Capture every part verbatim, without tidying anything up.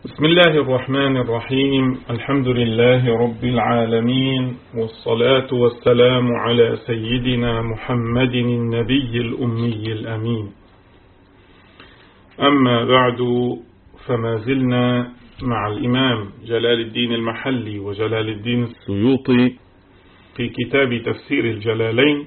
بسم الله الرحمن الرحيم. الحمد لله رب العالمين، والصلاة والسلام على سيدنا محمد النبي الأمي الأمين. أما بعد، فما زلنا مع الإمام جلال الدين المحلي وجلال الدين السيوطي في كتاب تفسير الجلالين،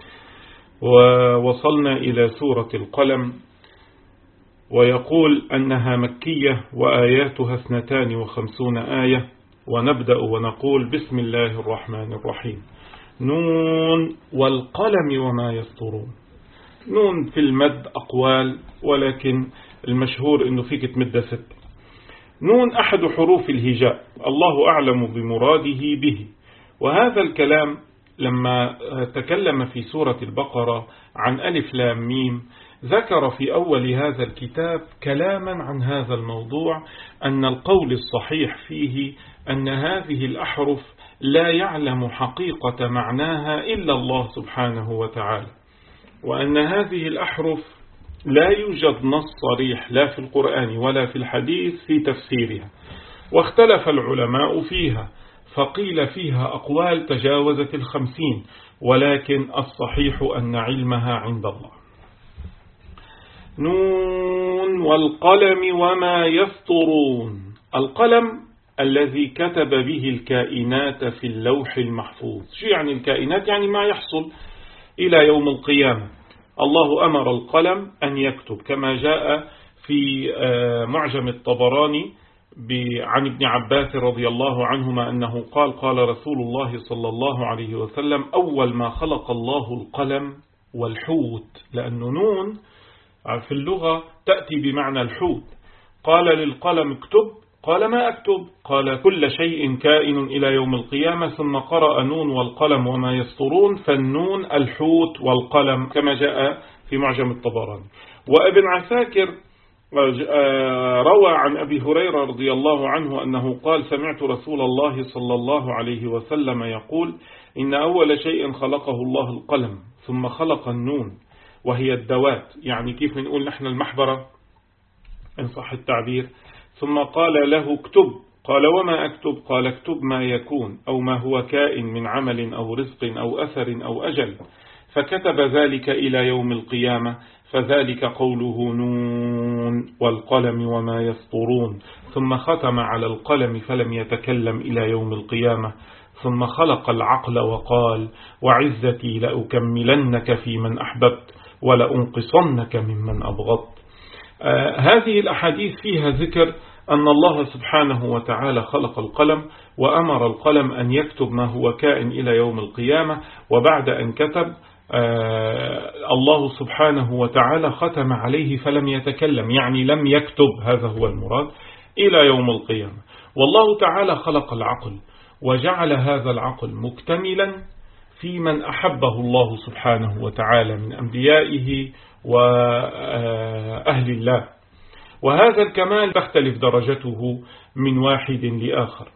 ووصلنا إلى سورة القلم، ويقول أنها مكية وآياتها اثنتان وخمسون آية. ونبدأ ونقول بسم الله الرحمن الرحيم. نون والقلم وما يسطرون. نون في المد أقوال، ولكن المشهور أنه فيك تمد ست. نون أحد حروف الهجاء، الله أعلم بمراده به. وهذا الكلام لما تكلم في سورة البقرة عن ألف لام ميم، ذكر في أول هذا الكتاب كلاما عن هذا الموضوع، أن القول الصحيح فيه أن هذه الأحرف لا يعلم حقيقة معناها إلا الله سبحانه وتعالى، وأن هذه الأحرف لا يوجد نص صريح لا في القرآن ولا في الحديث في تفسيرها، واختلف العلماء فيها، فقيل فيها أقوال تجاوزت الخمسين، ولكن الصحيح أن علمها عند الله. نون والقلم وما يسطرون. القلم الذي كتب به الكائنات في اللوح المحفوظ. شو يعني الكائنات؟ يعني ما يحصل إلى يوم القيامة. الله أمر القلم أن يكتب، كما جاء في معجم الطبراني عن ابن عباس رضي الله عنهما أنه قال قال رسول الله صلى الله عليه وسلم: أول ما خلق الله القلم والحوت، لأنه نون في اللغة تأتي بمعنى الحوت. قال للقلم اكتب، قال ما أكتب؟ قال كل شيء كائن إلى يوم القيامة. ثم قرأ نون والقلم وما يسطرون، فالنون الحوت والقلم، كما جاء في معجم الطبراني. وابن عساكر روى عن أبي هريرة رضي الله عنه أنه قال: سمعت رسول الله صلى الله عليه وسلم يقول: إن أول شيء خلقه الله القلم، ثم خلق النون وهي الدوات، يعني كيف نقول نحن المحبرة إن صح التعبير. ثم قال له اكتب، قال وما أكتب؟ قال اكتب ما يكون أو ما هو كائن من عمل أو رزق أو أثر أو أجل، فكتب ذلك إلى يوم القيامة، فذلك قوله نون والقلم وما يسطرون. ثم ختم على القلم فلم يتكلم إلى يوم القيامة. ثم خلق العقل وقال: وعزتي لأكملنك في من أحببت ولأنقصنك ممن أبغضت. آه هذه الأحاديث فيها ذكر أن الله سبحانه وتعالى خلق القلم وأمر القلم أن يكتب ما هو كائن إلى يوم القيامة، وبعد أن كتب آه الله سبحانه وتعالى ختم عليه فلم يتكلم، يعني لم يكتب، هذا هو المراد، إلى يوم القيامة. والله تعالى خلق العقل وجعل هذا العقل مكتملا في من أحبه الله سبحانه وتعالى من أنبيائه وأهل الله، وهذا الكمال تختلف درجته من واحد لآخر.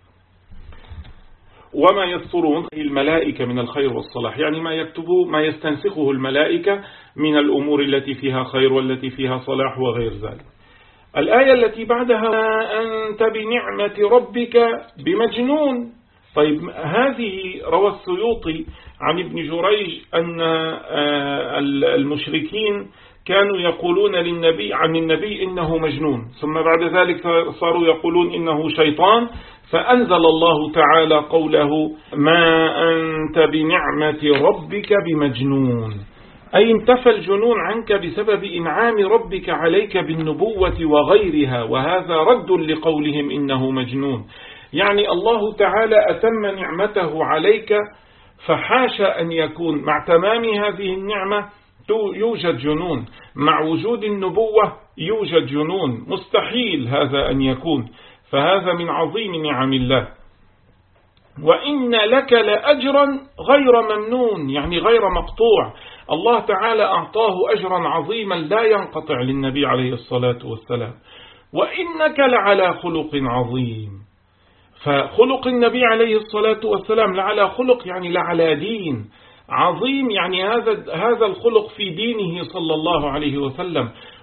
وما يسطرون الملائكة من الخير والصلاح، يعني ما يكتبوا ما يستنسخه الملائكة من الأمور التي فيها خير والتي فيها صلاح وغير ذلك. الآية التي بعدها: أنت بنعمة ربك بمجنون. طيب، هذه روى السيوطي عن ابن جريج أن المشركين كانوا يقولون للنبي عن النبي إنه مجنون، ثم بعد ذلك صاروا يقولون إنه شيطان، فأنزل الله تعالى قوله: ما أنت بنعمة ربك بمجنون، أي انتفى الجنون عنك بسبب إنعام ربك عليك بالنبوة وغيرها، وهذا رد لقولهم إنه مجنون. يعني الله تعالى أتم نعمته عليك، فحاش أن يكون مع تمام هذه النعمة يوجد جنون، مع وجود النبوة يوجد جنون، مستحيل هذا أن يكون، فهذا من عظيم نعم الله. وإن لك لأجرا غير ممنون، يعني غير مقطوع. الله تعالى أعطاه أجرا عظيما لا ينقطع للنبي عليه الصلاة والسلام. وإنك لعلى خلق عظيم، فخلق النبي عليه الصلاة والسلام لعلى خلق، يعني لعلى دين عظيم، يعني هذا هذا الخلق في دينه صلى الله عليه وسلم.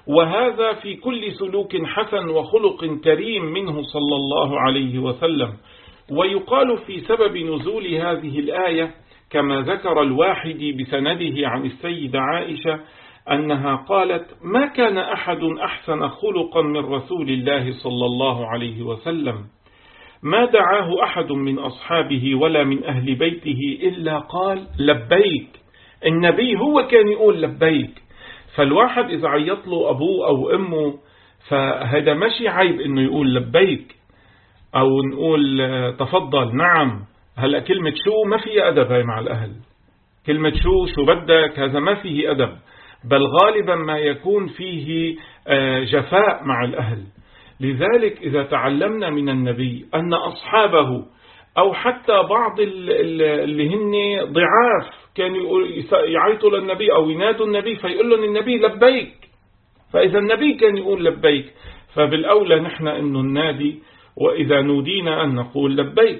وهذا في كل سلوك حسن وخلق كريم منه صلى الله عليه وسلم. ويقال في سبب نزول هذه الآية كما ذكر الواحدي بسنده عن السيدة عائشة أنها قالت: ما كان أحد أحسن خلقا من رسول الله صلى الله عليه وسلم، ما دعاه أحد من أصحابه ولا من أهل بيته إلا قال لبيك. النبي هو كان يقول لبيك. فالواحد إذا عيط له أبوه أو أمه فهذا ماشي عيب إنه يقول لبيك أو نقول تفضل نعم. هلأ كلمة شو ما فيه أدب هاي مع الأهل، كلمة شو شو بدك هذا ما فيه أدب، بل غالبا ما يكون فيه جفاء مع الأهل. لذلك إذا تعلمنا من النبي أن أصحابه أو حتى بعض اللي هن ضعاف كانوا يعيطوا للنبي أو ينادوا النبي فيقول لهم النبي لبيك، فإذا النبي كان يقول لبيك فبالأولى نحن إنه النادي وإذا نودينا أن نقول لبيك.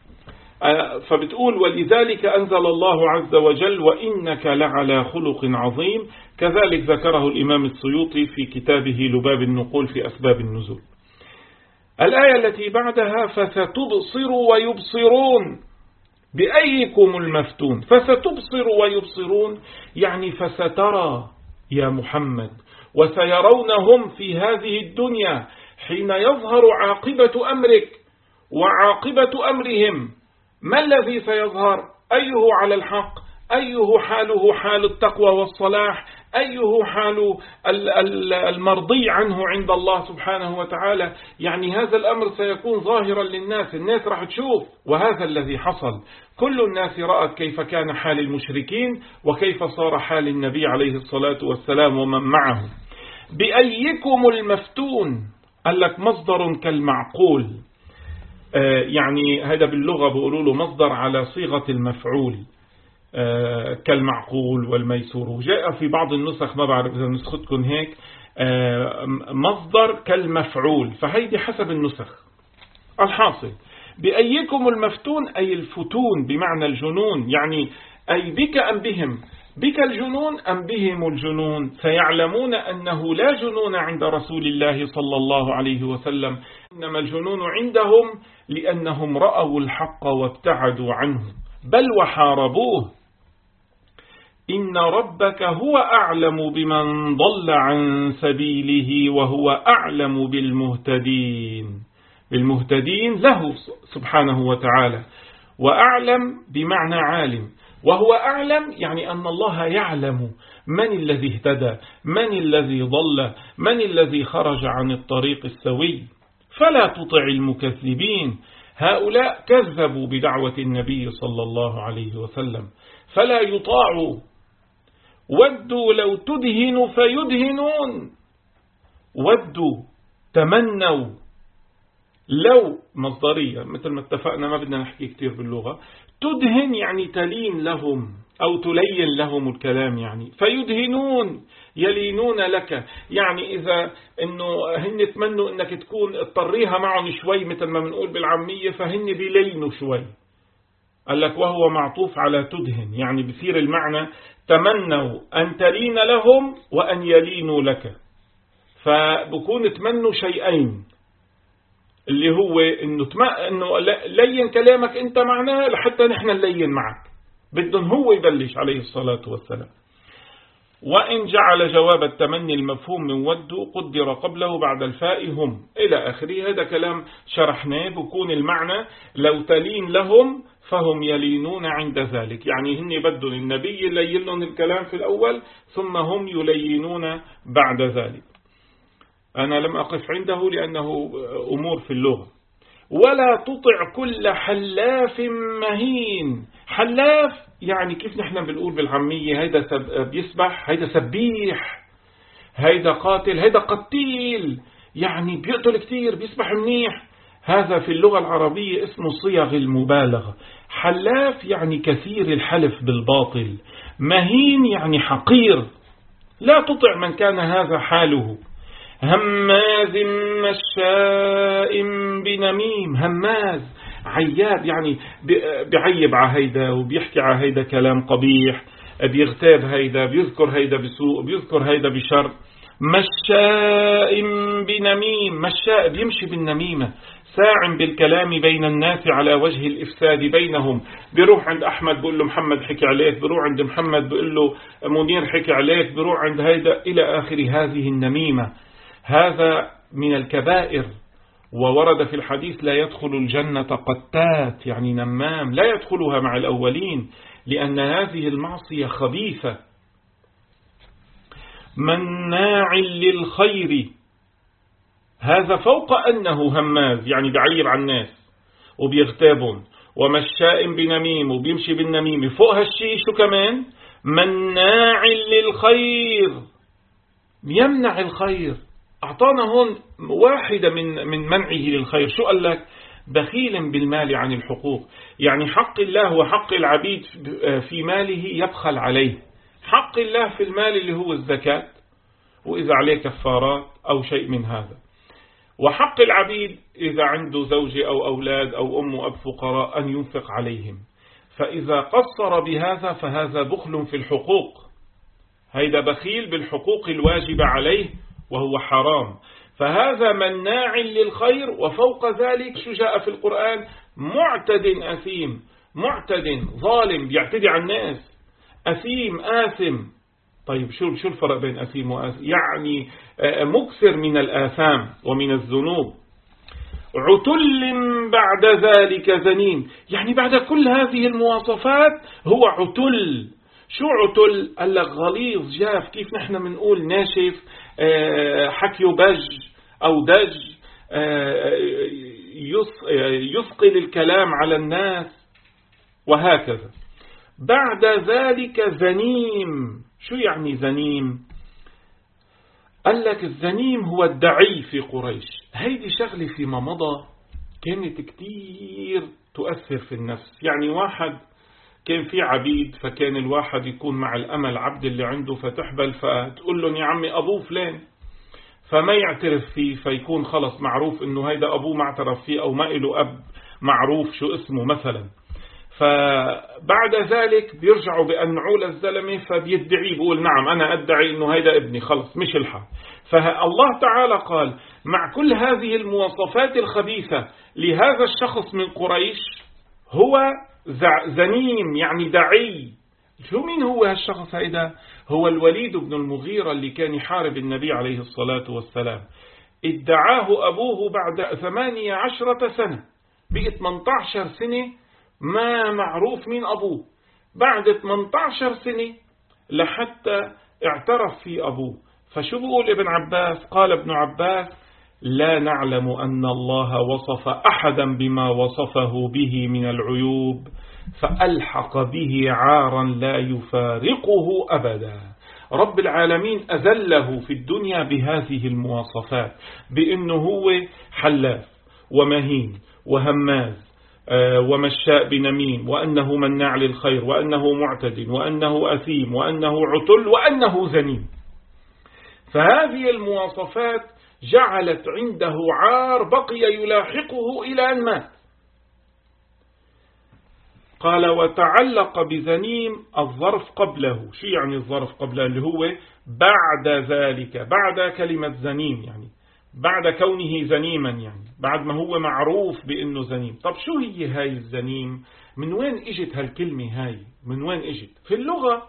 فبتقول: ولذلك أنزل الله عز وجل وإنك لعلى خلق عظيم. كذلك ذكره الإمام السيوطي في كتابه لباب النقول في أسباب النزول. الآية التي بعدها: فستبصر ويبصرون بأيكم المفتون. فستبصر ويبصرون يعني فسترى يا محمد وسيرونهم في هذه الدنيا حين يظهر عاقبة أمرك وعاقبة أمرهم. ما الذي سيظهر؟ أيه على الحق، أيه حاله حال التقوى والصلاح، أيه حال المرضي عنه عند الله سبحانه وتعالى. يعني هذا الأمر سيكون ظاهرا للناس، الناس راح تشوف. وهذا الذي حصل، كل الناس رأت كيف كان حال المشركين وكيف صار حال النبي عليه الصلاة والسلام ومن معه. بأيكم المفتون قال لك مصدر كالمعقول، آه يعني هذا باللغة بيقولوا له مصدر على صيغة المفعول، آه كالمعقول والميسور. وجاء في بعض النسخ، ما بعرف إذا نسختكم هيك، آه مصدر كالمفعول، فهيدي حسب النسخ. الحاصل بأيكم المفتون أي الفتون بمعنى الجنون، يعني أي بك أم بهم، بك الجنون أم بهم الجنون. سيعلمون أنه لا جنون عند رسول الله صلى الله عليه وسلم، إنما الجنون عندهم لأنهم رأوا الحق وابتعدوا عنه بل وحاربوه. إن ربك هو أعلم بمن ضل عن سبيله وهو أعلم بالمهتدين. بالمهتدين له سبحانه وتعالى، وأعلم بمعنى عالم، وهو أعلم يعني أن الله يعلم من الذي اهتدى، من الذي ضل، من الذي خرج عن الطريق السوي. فلا تطع المكذبين، هؤلاء كذبوا بدعوة النبي صلى الله عليه وسلم فلا يطاعوا. ودوا لو تدهن فيدهنون، ودوا تمنوا. لو مصدرية مثل ما اتفقنا، ما بدنا نحكي كتير باللغة. تدهن يعني تلين لهم أو تلين لهم الكلام، يعني فيدهنون يلينون لك، يعني إذا إنه هن تمنوا إنك تكون اضطريها معهم شوي مثل ما بنقول بالعامية، فهن بيلينوا شوي. قال لك وهو معطوف على تدهن، يعني بصير المعنى تمنوا أن تلين لهم وأن يلينوا لك، فبكون تمنوا شيئين، اللي هو إنه تم... إنه لين كلامك أنت معنا لحتى نحن نلين معك. بدهم هو يبلش عليه الصلاة والسلام. وإن جعل جواب التمني المفهوم من ودوا قدر قبله بعد الفاء هم إلى آخره. هذا كلام شرحناه، بكون المعنى لو تلين لهم فهم يلينون عند ذلك، يعني هن بدهم النبي يلين لهم الكلام في الأول ثم هم يلينون بعد ذلك. أنا لم أقف عنده لأنه أمور في اللغة. ولا تطع كل حلاف مهين. حلاف يعني كيف نحن بنقول بالعامية، هيدا سب بيسبح، هيدا سبيح، هيدا قاتل، هيدا قتيل، يعني بيقتل كتير، بيسبح منيح. هذا في اللغة العربية اسمه صيغ المبالغة. حلاف يعني كثير الحلف بالباطل، مهين يعني حقير. لا تطع من كان هذا حاله. هماز مشاء بنميم. هماز عياب، يعني بيعيب على هيدا وبيحكي على هيدا كلام قبيح، بيغتاب هيدا، بيذكر هيدا بسوء، بيذكر هيدا بشر. مشاء بنميم، مشاء بيمشي بالنميمة، ساع بالكلام بين الناس على وجه الإفساد بينهم. بيروح عند أحمد بيقول له محمد حكي عليك، بيروح عند محمد بيقول له منير حكي عليك، بيروح عند هيدا إلى آخر هذه النميمة. هذا من الكبائر، وورد في الحديث لا يدخل الجنة قتات، يعني نمام، لا يدخلها مع الأولين، لأن هذه المعصية خبيثة. مناع للخير، هذا فوق أنه هماز، يعني بعير عن الناس وبيغتابون. ومشاء بنميم، وبيمشي بالنميم. فوق هالشي شو كمان؟ مناع للخير، يمنع الخير. أعطانا هون واحدة من من منعه للخير. شو قال لك؟ بخيل بالمال عن الحقوق، يعني حق الله وحق العبيد في ماله يبخل عليه. حق الله في المال اللي هو الزكاة، وإذا عليه كفارات أو شيء من هذا. وحق العبيد إذا عنده زوجة أو أولاد أو أم وأب فقراء أن ينفق عليهم. فإذا قصر بهذا فهذا بخل في الحقوق، هيدا بخيل بالحقوق الواجبة عليه وهو حرام. فهذا مناع للخير. وفوق ذلك شو جاء في القرآن؟ معتد أثيم، معتد ظالم بيعتدي على الناس، أثيم آثم. طيب شو شو الفرق بين أثيم وآثم؟ يعني مكثر من الآثام ومن الذنوب. عتل بعد ذلك زنيم، يعني بعد كل هذه المواصفات هو عتل. شو عتل؟ قال لك غليظ جاف، كيف نحن بنقول ناشف، حكي بج أو دج، يثقل الكلام على الناس وهكذا. بعد ذلك زنيم. شو يعني زنيم؟ قال لك الزنيم هو الدعي في قريش. هيدي شغلة فيما مضى كانت كتير تؤثر في النفس. يعني واحد كان في عبيد، فكان الواحد يكون مع الأمل عبد اللي عنده فتحبل، فتقول له يا عمي أبوه فلان، فما يعترف فيه، فيكون خلص معروف إنه هيدا أبوه ما اعترف فيه أو ما له أب معروف شو اسمه مثلا. فبعد ذلك بيرجعوا بأنعوا للزلمة فبيدعي، بيقول نعم أنا أدعي إنه هيدا ابني، خلص مش الحال. فالله تعالى قال مع كل هذه المواصفات الخبيثة لهذا الشخص من قريش هو زنيم، يعني دعي. شو مين هو هالشخص هيدا؟ هو الوليد بن المغيرة اللي كان يحارب النبي عليه الصلاة والسلام. ادعاه أبوه بعد ثمانية عشرة سنة، بقى ثمانية عشر سنة ما معروف مين أبوه. بعد ثمانية عشر سنة لحتى اعترف في أبوه. فشو بيقول ابن عباس؟ قال ابن عباس لا نعلم أن الله وصف أحدا بما وصفه به من العيوب فألحق به عارا لا يفارقه أبدا. رب العالمين أذله في الدنيا بهذه المواصفات، بأنه هو حلاف ومهين وهماز ومشاء بنميم، وأنه مناع للخير، وأنه معتد، وأنه أثيم، وأنه عتل، وأنه زنيم. فهذه المواصفات جعلت عنده عار بقي يلاحقه إلى أن مات. قال وتعلق بزنيم الظرف قبله. شو يعني الظرف قبله؟ اللي هو بعد ذلك، بعد كلمة زنيم، يعني بعد كونه زنيما، يعني بعد ما هو معروف بأنه زنيم. طب شو هي هاي الزنيم؟ من وين اجت هالكلمة هاي؟ من وين اجت؟ في اللغة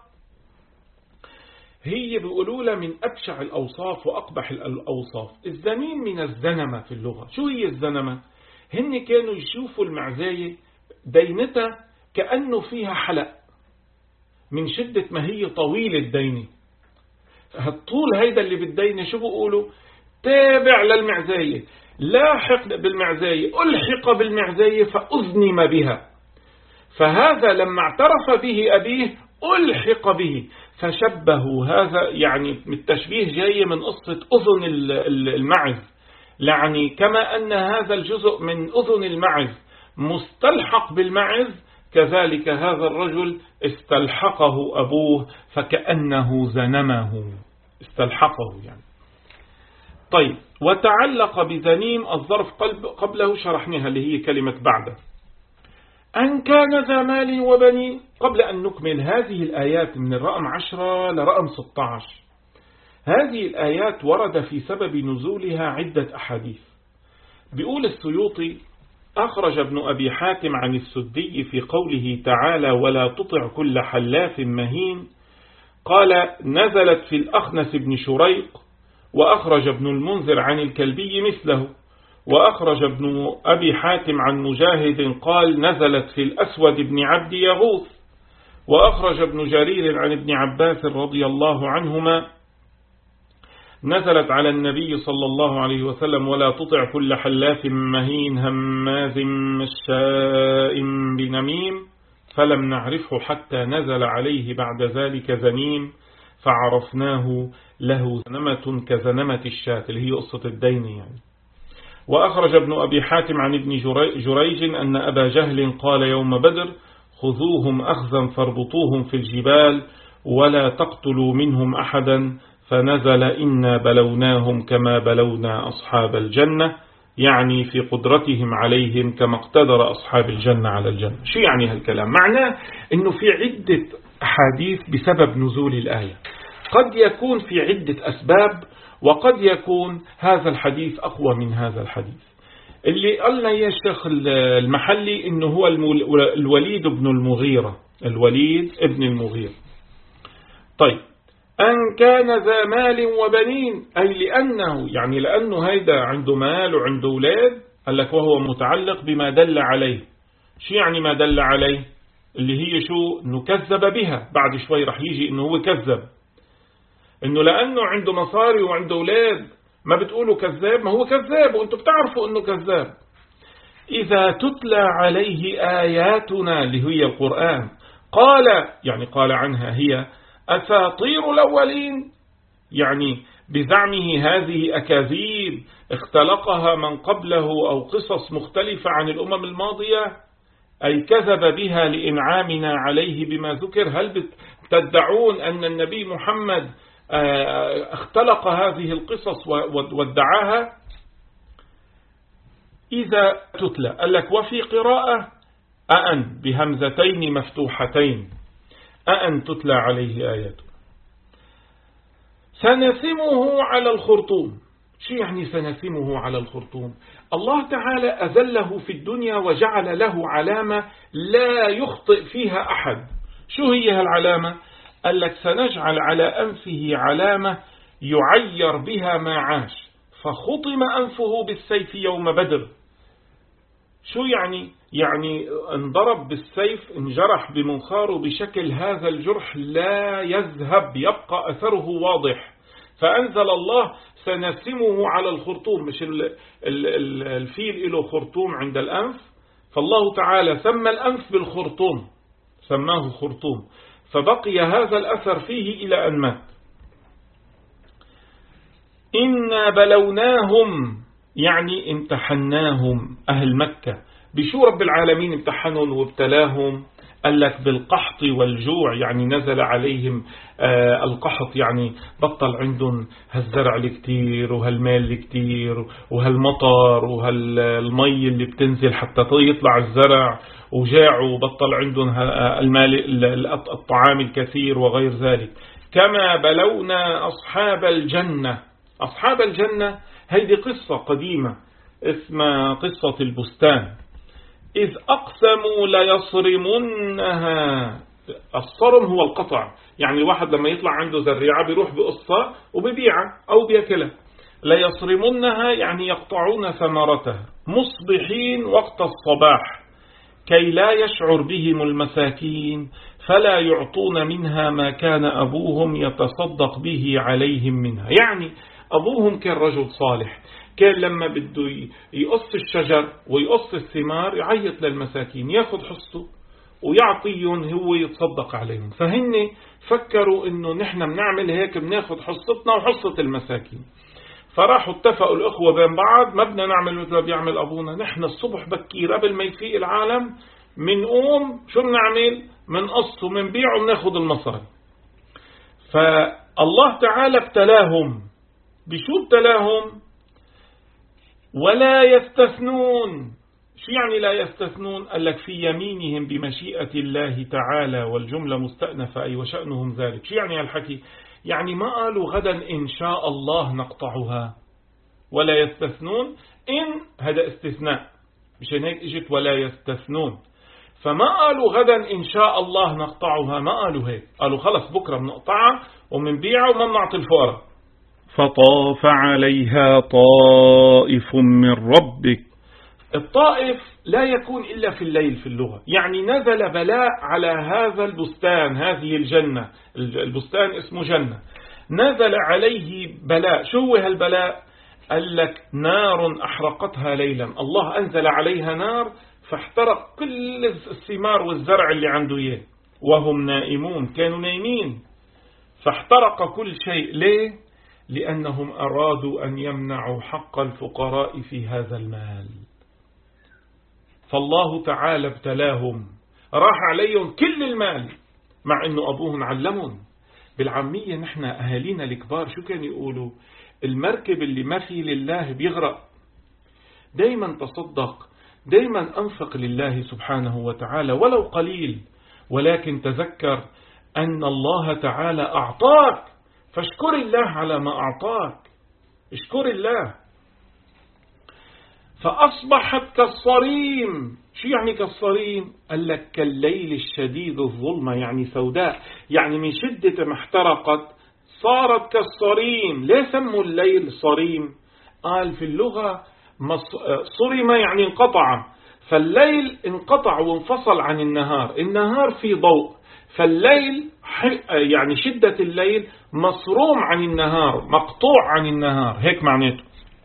هي بيقولوا لها من أبشع الأوصاف وأقبح الأوصاف. الزنيم من الزنمة في اللغة. شو هي الزنمة؟ هن كانوا يشوفوا المعزاية دينتها كأنه فيها حلق من شدة ما هي طويلة الدينة. هالطول هيدا اللي بالدينة شو بيقولوا؟ تابع للمعزاية، لاحق بالمعزاية، ألحق بالمعزاية فأذنم بها. فهذا لما اعترف به أبيه ألحق به، فشبهوا هذا، يعني التشبيه جاي من قصة أذن المعز، يعني كما أن هذا الجزء من أذن المعز مستلحق بالمعز، كذلك هذا الرجل استلحقه أبوه فكأنه زنمه، استلحقه يعني. طيب وتعلق بزنيم الظرف قبله شرحناها اللي هي كلمة بعد. أن كان ذا مال وبنين. قبل أن نكمل هذه الآيات من الرقم عشرة لرقم ستة عشر هذه الآيات ورد في سبب نزولها عدة أحاديث. بيقول السيوطي: أخرج ابن أبي حاتم عن السدي في قوله تعالى: ولا تطع كل حلاف مهين، قال: نزلت في الأخنس بن شريق. وأخرج ابن المنذر عن الكلبي مثله. وأخرج ابن أبي حاتم عن مجاهد قال: نزلت في الأسود بن عبد يغوث. وأخرج ابن جرير عن ابن عباس رضي الله عنهما: نزلت على النبي صلى الله عليه وسلم: ولا تطع كل حلاف مهين هماز مشاء بنميم، فلم نعرفه حتى نزل عليه بعد ذلك زنيم، فعرفناه له زنمة كزنمة الشاة، اللي هي قصة الدين يعني. وأخرج ابن أبي حاتم عن ابن جريج أن أبا جهل قال يوم بدر: خذوهم أخذا فاربطوهم في الجبال ولا تقتلوا منهم أحدا، فنزل: إنا بلوناهم كما بلونا أصحاب الجنة، يعني في قدرتهم عليهم كما اقتدر أصحاب الجنة على الجنة. شو يعني هالكلام؟ معناه أنه في عدة أحاديث بسبب نزول الآية، قد يكون في عدة أسباب، وقد يكون هذا الحديث أقوى من هذا الحديث. اللي قالنا يا شيخ المحلي إنه هو الوليد بن المغيرة، الوليد ابن المغيرة. طيب، أن كان ذا مال وبنين، أي لأنه يعني لأنه هيدا عنده مال وعنده أولاد، قال لك وهو متعلق بما دل عليه. شو يعني ما دل عليه؟ اللي هي شو؟ إنه كذب بها. بعد شوي رح يجي إنه هو كذب، إنه لأنه عنده مصاري وعنده أولاد ما بتقولوا كذاب، ما هو كذاب وأنتم بتعرفوا إنه كذاب. إذا تتلى عليه آياتنا اللي هي القرآن، قال يعني قال عنها هي أساطير الأولين، يعني بزعمه هذه أكاذيب اختلقها من قبله أو قصص مختلفة عن الأمم الماضية، أي كذب بها لإنعامنا عليه بما ذكر. هل بتدعون أن النبي محمد اختلق هذه القصص وادعاها؟ إذا تتلى، قال لك وفي قراءة أأن بهمزتين مفتوحتين، أأن تتلى عليه آياته. سنسمه على الخرطوم. شو يعني سنسمه على الخرطوم؟ الله تعالى أذله في الدنيا وجعل له علامة لا يخطئ فيها أحد. شو هي هالعلامة؟ قال لك سنجعل على أنفه علامة يعير بها ما عاش، فخطم أنفه بالسيف يوم بدر. شو يعني؟ يعني انضرب بالسيف، انجرح بمنخاره بشكل هذا الجرح لا يذهب، يبقى أثره واضح. فأنزل الله سنسمه على الخرطوم، مش الفيل له خرطوم عند الأنف، فالله تعالى سمى الأنف بالخرطوم، سماه خرطوم، فبقي هذا الأثر فيه إلى أن مات. إنا بلوناهم يعني امتحناهم أهل مكة. بشو رب العالمين امتحنهم وابتلاهم؟ قال لك بالقحط والجوع، يعني نزل عليهم آه القحط، يعني بطل عندهم هالزرع الكتير وهالمال الكتير وهالمطر وهالمي اللي بتنزل حتى يطلع الزرع، وجاعوا بطل عندهم المال الطعام الكثير وغير ذلك. كما بلونا أصحاب الجنة. أصحاب الجنة هذه قصة قديمة اسمها قصة البستان. إذ أقسموا ليصرمنها. الصرم هو القطع، يعني الواحد لما يطلع عنده زريعة بيروح بقصة وبيبيعها أو بيأكلها. ليصرمنها يعني يقطعون ثمرتها مصبحين وقت الصباح، كي لا يشعر بهم المساكين، فلا يعطون منها ما كان أبوهم يتصدق به عليهم منها. يعني أبوهم كان رجل صالح، كان لما بده يقص الشجر ويقص الثمار يعيط للمساكين، ياخذ حصته ويعطيهم هو يتصدق عليهم. فهن فكروا انه نحن بنعمل هيك، بناخذ حصتنا وحصة المساكين. فراحوا اتفقوا الأخوة بين بعض، ما بدنا نعمل مثل ما بيعمل أبونا، نحن الصبح بكير قبل ما يفيق العالم منقوم شو بنعمل؟ منقص ومنبيع ومناخذ المصاري. فالله تعالى ابتلاهم. بشو ابتلاهم؟ ولا يستثنون. شو يعني لا يستثنون؟ قال لك في يمينهم بمشيئة الله تعالى، والجملة مستأنفة أي وشأنهم ذلك. شو يعني هالحكي؟ يعني ما قالوا غدا إن شاء الله نقطعها، ولا يستثنون إن هذا استثناء، مشان هيك اجت ولا يستثنون. فما قالوا غدا إن شاء الله نقطعها، ما قالوا هيك، قالوا خلص بكرة بنقطعها ومنبيعها وما بنعطي الفقراء. فطاف عليها طائف من ربك. الطائف لا يكون إلا في الليل في اللغة، يعني نزل بلاء على هذا البستان، هذه الجنة، البستان اسمه جنة، نزل عليه بلاء. شو هو هالبلاء؟ قال لك نار أحرقتها ليلا، الله أنزل عليها نار فاحترق كل الثمار والزرع اللي عنده إياه وهم نائمون، كانوا نايمين، فاحترق كل شيء. ليه؟ لأنهم أرادوا أن يمنعوا حق الفقراء في هذا المال، فالله تعالى ابتلاهم، راح عليهم كل المال، مع أنه أبوهم علمهم. بالعامية نحن أهالينا الكبار شو كانوا يقولوا؟ المركب اللي ما في لله بيغرق. دايما تصدق، دايما أنفق لله سبحانه وتعالى ولو قليل، ولكن تذكر أن الله تعالى أعطاك، فاشكر الله على ما أعطاك، اشكر الله. فأصبحت كالصريم. شو يعني كالصريم؟ قال لك كالليل الشديد الظلمة، يعني سوداء، يعني من شدة ما احترقت صارت كالصريم. ليه سموا الليل صريم؟ قال في اللغة صرم يعني انقطع، فالليل انقطع وانفصل عن النهار، النهار في ضوء، فالليل يعني شدة الليل مصروم عن النهار، مقطوع عن النهار، هيك معناته.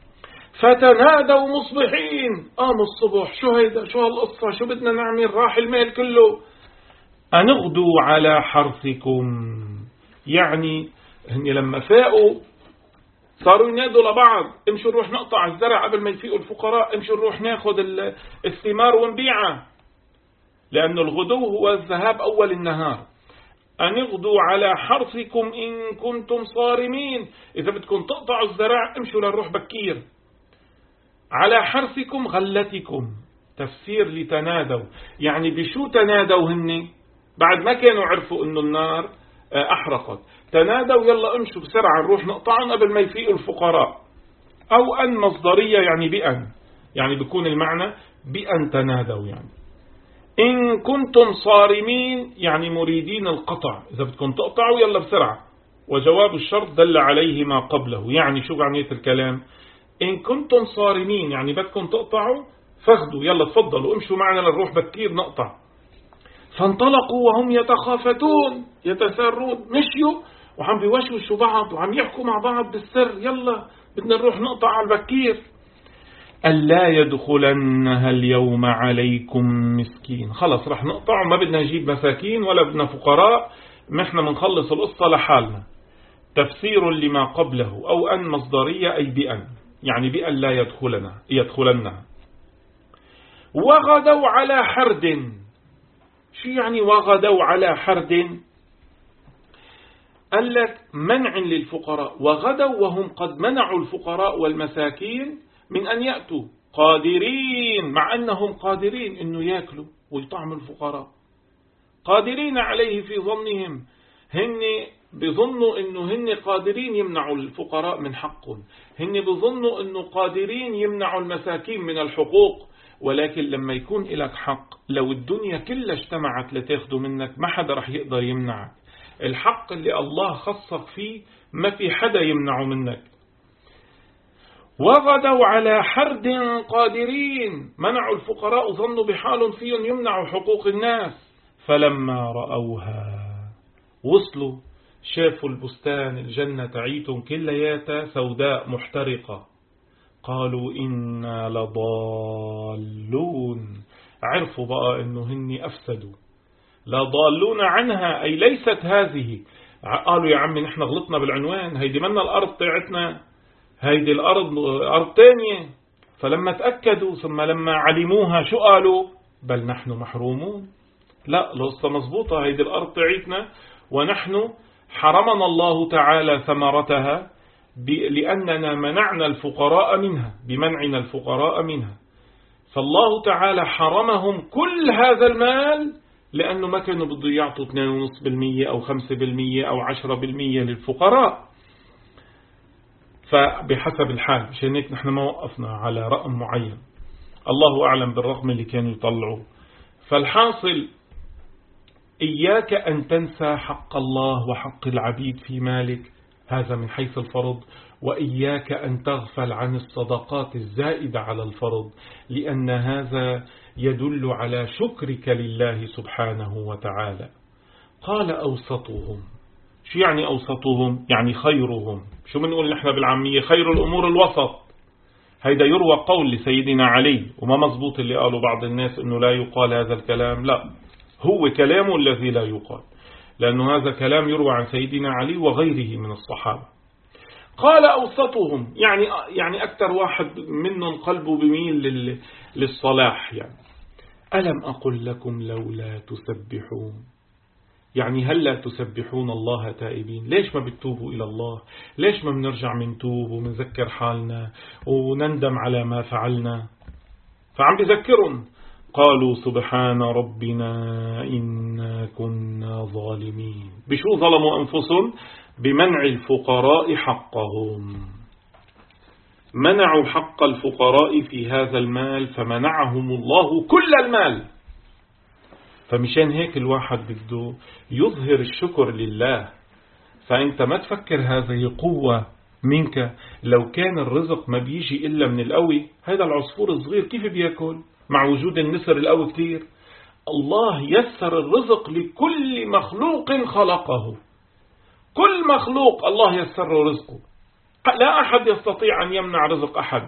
فتنادوا مصبحين، قاموا الصبح، شو هيدا، شو هالقصة، شو بدنا نعمل، راح المال كله. أنغدوا على حرثكم، يعني هني لما فاقوا صاروا ينادوا لبعض، امشوا نروح نقطع الزرع قبل ما يفيقوا الفقراء، امشوا نروح ناخذ الثمار ونبيعها، لأن الغدو هو الذهاب أول النهار. أن اغدوا على حرثكم إن كنتم صارمين، إذا بدكم تقطعوا الزرع امشوا لنروح بكير. على حرثكم غلتكم، تفسير لتنادوا، يعني بشو تنادوا هن؟ بعد ما كانوا عرفوا إنه النار أحرقت، تنادوا يلا امشوا بسرعة نروح نقطعهم قبل ما يفيقوا الفقراء. أو أن مصدرية يعني بأن، يعني بيكون المعنى بأن تنادوا، يعني إن كنتم صارمين يعني مريدين القطع، إذا بدكم تقطعوا يلا بسرعة. وجواب الشرط دل عليه ما قبله، يعني شو معنية الكلام؟ إن كنتم صارمين يعني بدكم تقطعوا فاخدوا، يلا تفضلوا امشوا معنا لنروح بكير نقطع. فانطلقوا وهم يتخافتون يتسارون، مشيوا وعم بيوشوشوا بعض وعم يحكوا مع بعض بالسر، يلا بدنا نروح نقطع على البكير. ألا يدخلنها اليوم عليكم مسكين، خلص رح نقطع وما بدنا نجيب مساكين ولا بدنا فقراء، ما احنا منخلص القصة لحالنا. تفسير لما قبله، أو أن مصدرية أي بأن، يعني بأن لا يدخلنا يدخلنها. وغدوا على حرد. شو يعني وغدوا على حرد؟ قال لك منع للفقراء، وغدوا وهم قد منعوا الفقراء والمساكين من أن يأتوا قادرين، مع أنهم قادرين أنه يأكلوا ويطعموا الفقراء، قادرين عليه في ظنهم، هن بظنوا أنه هن قادرين يمنعوا الفقراء من حقهم، هن بظنوا أنه قادرين يمنعوا المساكين من الحقوق. ولكن لما يكون لك حق، لو الدنيا كلها اجتمعت لتاخده منك ما حدا رح يقدر يمنعك. الحق اللي الله خصك فيه ما في حدا يمنعه منك. وغدوا على حرد قادرين، منعوا الفقراء ظنوا بحال فيهم يمنعوا حقوق الناس. فلما رأوها، وصلوا شافوا البستان الجنة تعيتهم كلياتها سوداء محترقة، قالوا إنا لضالون، عرفوا بقى إنه هن أفسدوا. لضالون عنها أي ليست هذه، قالوا يا عمي نحن غلطنا بالعنوان، هيدي منا الأرض تاعتنا، هيدي الأرض أرض تانية. فلما تأكدوا ثم لما علموها شو قالوا؟ بل نحن محرومون، لا القصة مظبوطة، هيدي الأرض تاعتنا ونحن حرمنا الله تعالى ثمرتها لأننا منعنا الفقراء منها، بمنعنا الفقراء منها. فالله تعالى حرمهم كل هذا المال لأنه ما كانوا بده يعطوا اثنين فاصلة خمسة بالمئة أو خمسة بالمئة أو عشرة بالمئة للفقراء، فبحسب الحال. مشان هيك نحن ما وقفنا على رقم معين، الله أعلم بالرقم اللي كانوا يطلعوا. فالحاصل إياك أن تنسى حق الله وحق العبيد في مالك، هذا من حيث الفرض. وإياك أن تغفل عن الصدقات الزائدة على الفرض، لأن هذا يدل على شكرك لله سبحانه وتعالى. قال أوسطهم. شو يعني أوسطهم؟ يعني خيرهم. شو بنقول نحن بالعامية؟ خير الأمور الوسط. هيدا يروى قول لسيدنا علي، وما مزبوط اللي قالوا بعض الناس أنه لا يقال هذا الكلام. لا، هو كلامه الذي لا يقال، لأنه هذا كلام يروى عن سيدنا علي وغيره من الصحابة. قال أوسطهم، يعني يعني أكثر واحد منهم قلبه بميل للصلاح. يعني ألم أقل لكم لولا تسبحون؟ يعني هل لا تسبحون الله تائبين؟ ليش ما بتتوبوا إلى الله؟ ليش ما بنرجع منتوب ومنذكر حالنا ونندم على ما فعلنا؟ فعم بذكرهم. قالوا سبحان ربنا إنا كنا ظالمين. بشو ظلموا أنفسهم؟ بمنع الفقراء حقهم. منعوا حق الفقراء في هذا المال فمنعهم الله كل المال. فمشان هيك الواحد بده يظهر الشكر لله. فأنت ما تفكر هذه قوة منك. لو كان الرزق ما بيجي إلا من القوي، هذا العصفور الصغير كيف بيأكل مع وجود النسر القوي كتير؟ الله يسر الرزق لكل مخلوق خلقه. كل مخلوق الله يسر رزقه، لا أحد يستطيع أن يمنع رزق أحد.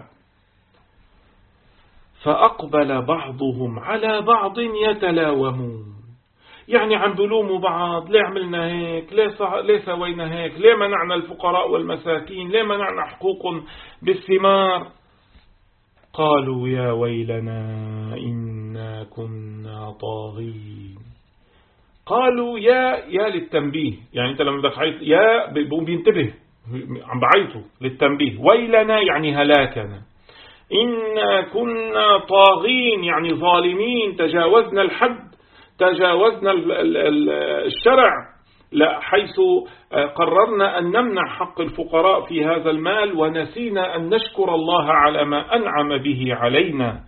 فأقبل بعضهم على بعض يتلاومون. يعني عم بلوموا بعض، ليه عملنا هيك، ليه, ليه سوينا هيك، ليه منعنا الفقراء والمساكين، ليه منعنا حقوق بالثمار. قالوا يا ويلنا إنا كنا طاغين. قالوا يا يا للتنبيه، يعني أنت لما بدك عيط يا بينتبه، عم بعيطوا للتنبيه. ويلنا يعني هلاكنا. إنا كنا طاغين يعني ظالمين، تجاوزنا الحد، تجاوزنا الشرع، لا حيث قررنا أن نمنع حق الفقراء في هذا المال، ونسينا أن نشكر الله على ما أنعم به علينا.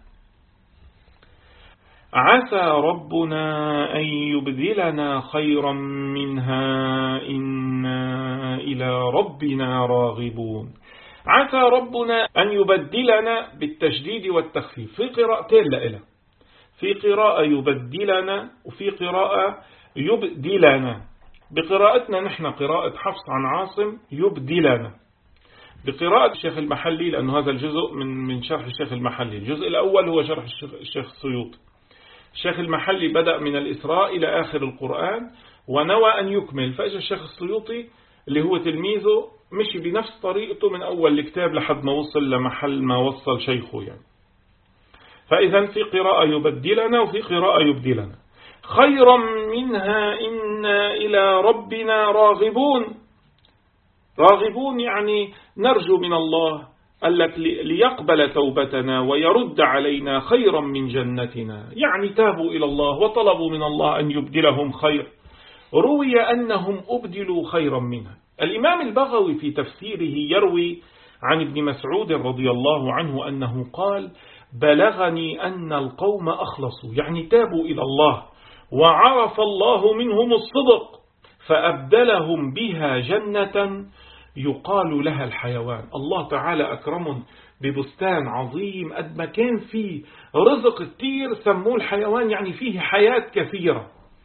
عسى ربنا أن يبدلنا خيرا منها إنا إلى ربنا راغبون. عسى ربنا أن يبدلنا بالتشديد والتخفيف في قراءتين لإله، في قراءة يبدلنا وفي قراءة يبدلنا. بقراءتنا نحن قراءة حفص عن عاصم يبدلنا. بقراءة الشيخ المحلي، لأنه هذا الجزء من من شرح الشيخ المحلي، الجزء الأول هو شرح الشيخ السيوطي. الشيخ المحلي بدأ من الإسراء إلى آخر القرآن ونوى أن يكمل، فإجا الشيخ السيوطي اللي هو تلميذه مشي بنفس طريقته من أول الكتاب لحد ما وصل لمحل ما وصل شيخه يعني. فإذا في قراءة يبدلنا وفي قراءة يبدلنا. خيرا منها إنا إلى ربنا راغبون. راغبون يعني نرجو من الله قال لك ليقبل توبتنا ويرد علينا خيرا من جنتنا، يعني تابوا إلى الله وطلبوا من الله أن يبدلهم خير. روي أنهم أبدلوا خيرا منها. الإمام البغوي في تفسيره يروي عن ابن مسعود رضي الله عنه أنه قال: بلغني أن القوم أخلصوا، يعني تابوا إلى الله وعرف الله منهم الصدق فأبدلهم بها جنة يقال لها الحيوان. الله تعالى أكرمهم ببستان عظيم قد ما كان فيه رزق كتير سموه الحيوان، يعني فيه حياة كثيرة.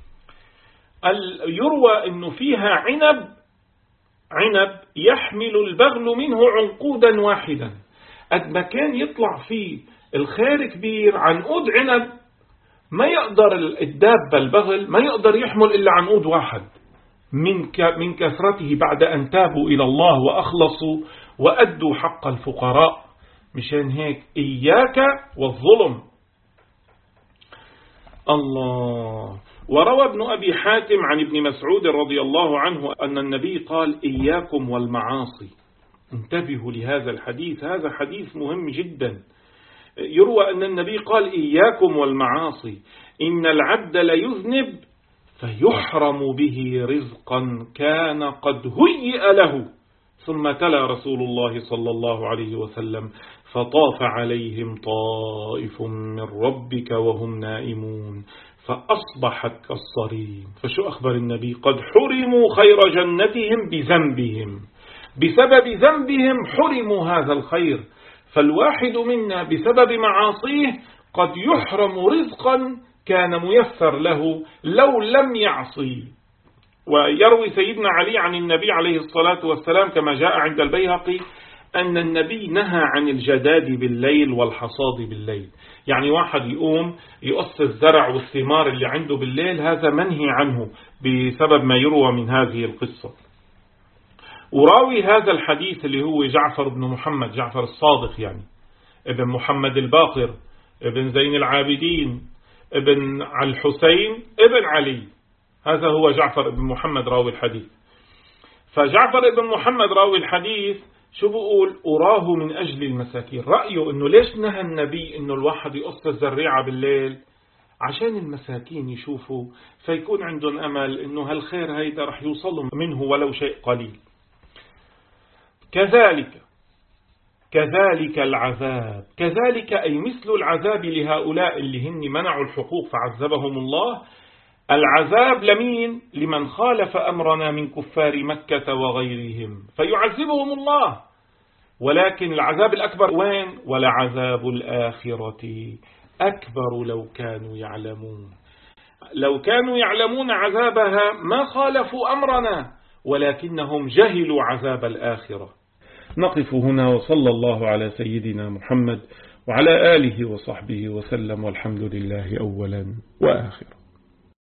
يروى أنه فيها عنب عنب يحمل البغل منه عنقودا واحدا. قد ما كان يطلع فيه الخير كبير، عنقود عنب ما يقدر الدابة البغل ما يقدر يحمل إلا عنقود واحد من من كثرته، بعد أن تابوا إلى الله وأخلصوا وأدوا حق الفقراء. مشان هيك إياك والظلم. الله. وروى ابن أبي حاتم عن ابن مسعود رضي الله عنه أن النبي قال: إياكم والمعاصي. انتبهوا لهذا الحديث، هذا حديث مهم جدا. يروى أن النبي قال: إياكم والمعاصي إن العبد ليذنب فيحرم به رزقا كان قد هيئ له. ثم تلا رسول الله صلى الله عليه وسلم فطاف عليهم طائف من ربك وهم نائمون فأصبحت كالصريم. فشو أخبر النبي؟ قد حرموا خير جنتهم بذنبهم، بسبب ذنبهم حرموا هذا الخير. فالواحد منا بسبب معاصيه قد يحرم رزقا كان ميسر له لو لم يعصي. ويروي سيدنا علي عن النبي عليه الصلاة والسلام كما جاء عند البيهقي أن النبي نهى عن الجداد بالليل والحصاد بالليل. يعني واحد يقوم يقص الزرع والثمار اللي عنده بالليل، هذا منهي عنه بسبب ما يروى من هذه القصة. وراوي هذا الحديث اللي هو جعفر بن محمد، جعفر الصادق يعني، ابن محمد الباقر، ابن زين العابدين، ابن الحسين، ابن علي، هذا هو جعفر بن محمد راوي الحديث. فجعفر بن محمد راوي الحديث شو بقول؟ أراه من أجل المساكين. رأيه أنه ليش نهى النبي أنه الواحد يقص الزريعة بالليل؟ عشان المساكين يشوفوا فيكون عندهم أمل أنه هالخير هيدا رح يوصلهم منه ولو شيء قليل. كذلك كذلك العذاب، كذلك أي مثل العذاب لهؤلاء اللي هن منعوا الحقوق فعذبهم الله. العذاب لمين؟ لمن خالف أمرنا من كفار مكة وغيرهم فيعذبهم الله. ولكن العذاب الأكبر وين؟ ولعذاب الآخرة أكبر لو كانوا يعلمون. لو كانوا يعلمون عذابها ما خالفوا أمرنا، ولكنهم جهلوا عذاب الآخرة. نقف هنا، وصلى الله على سيدنا محمد وعلى آله وصحبه وسلم، والحمد لله أولا وآخرا.